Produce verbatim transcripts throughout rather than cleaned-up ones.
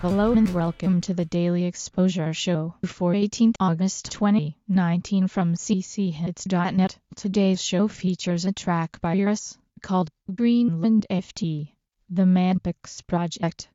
Hello and welcome to the Daily Exposure Show for eighteenth August twenty nineteen from c c hits dot net. Today's show features a track by Eurus called Greenland F T, the Manpix Project.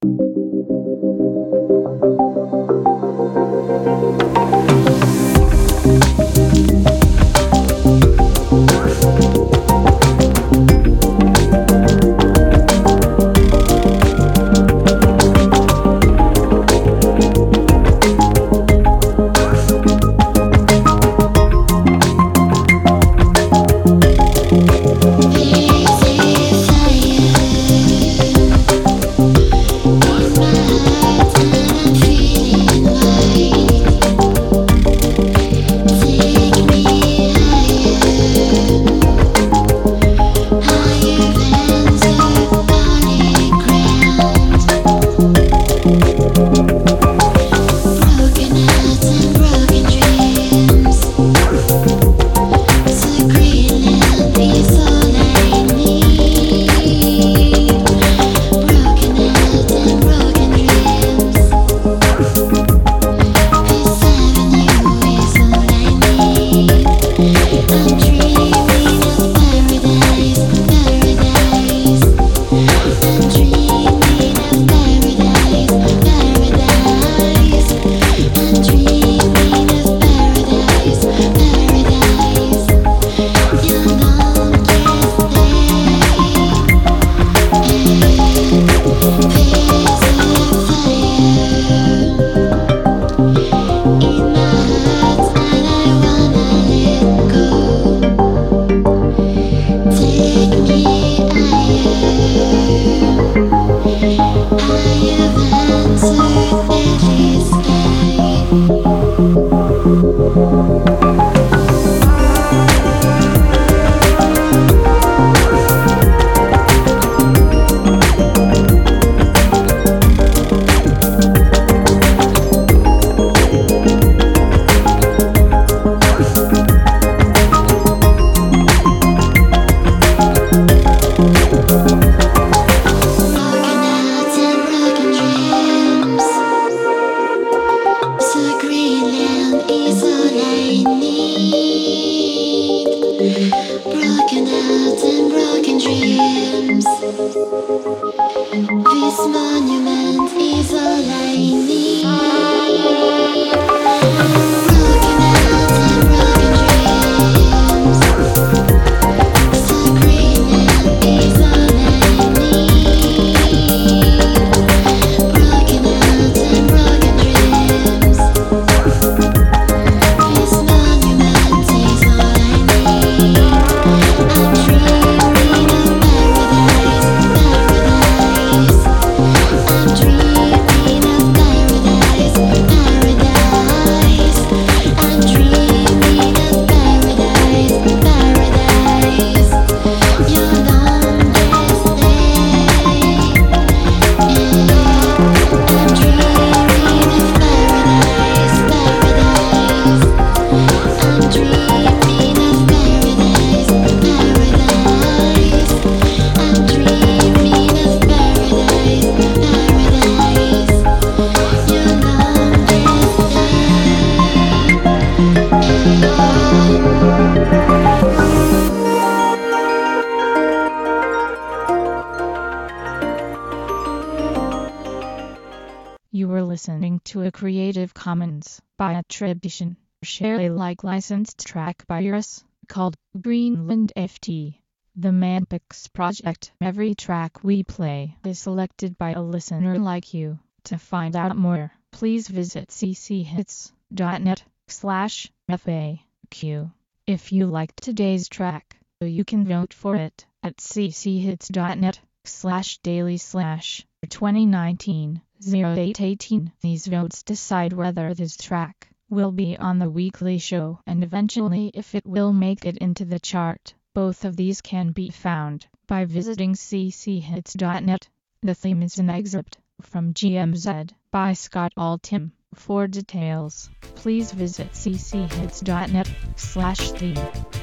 Broken hearts and broken dreams. This monument is all I need. Broken hearts and broken dreams. So Greenland is all I need. Broken hearts and broken dreams. This monument is all I need. I'm dreaming of paradise, paradise. I'm dreaming of paradise, paradise. I'm dreaming of paradise, paradise. Your longest day. I'm dreaming of paradise, paradise. I'm dreaming of paradise, paradise. I'm dreaming of paradise, paradise. Your longest You were listening to a Creative Commons by attribution, share Alike licensed track by Eurus called Greenland F T, the Manpix Project. Every track we play is selected by a listener like you. To find out more, please visit c c hits dot net slash F A Q. If you liked today's track, you can vote for it at c c hits dot net slash daily slash twenty nineteen oh eight eighteen. These votes decide whether this track will be on the weekly show and eventually if it will make it into the chart. Both of these can be found by visiting c c hits dot net. The theme is an excerpt from G M Z by Scott Altham. For details, please visit c c hits dot net slash theme.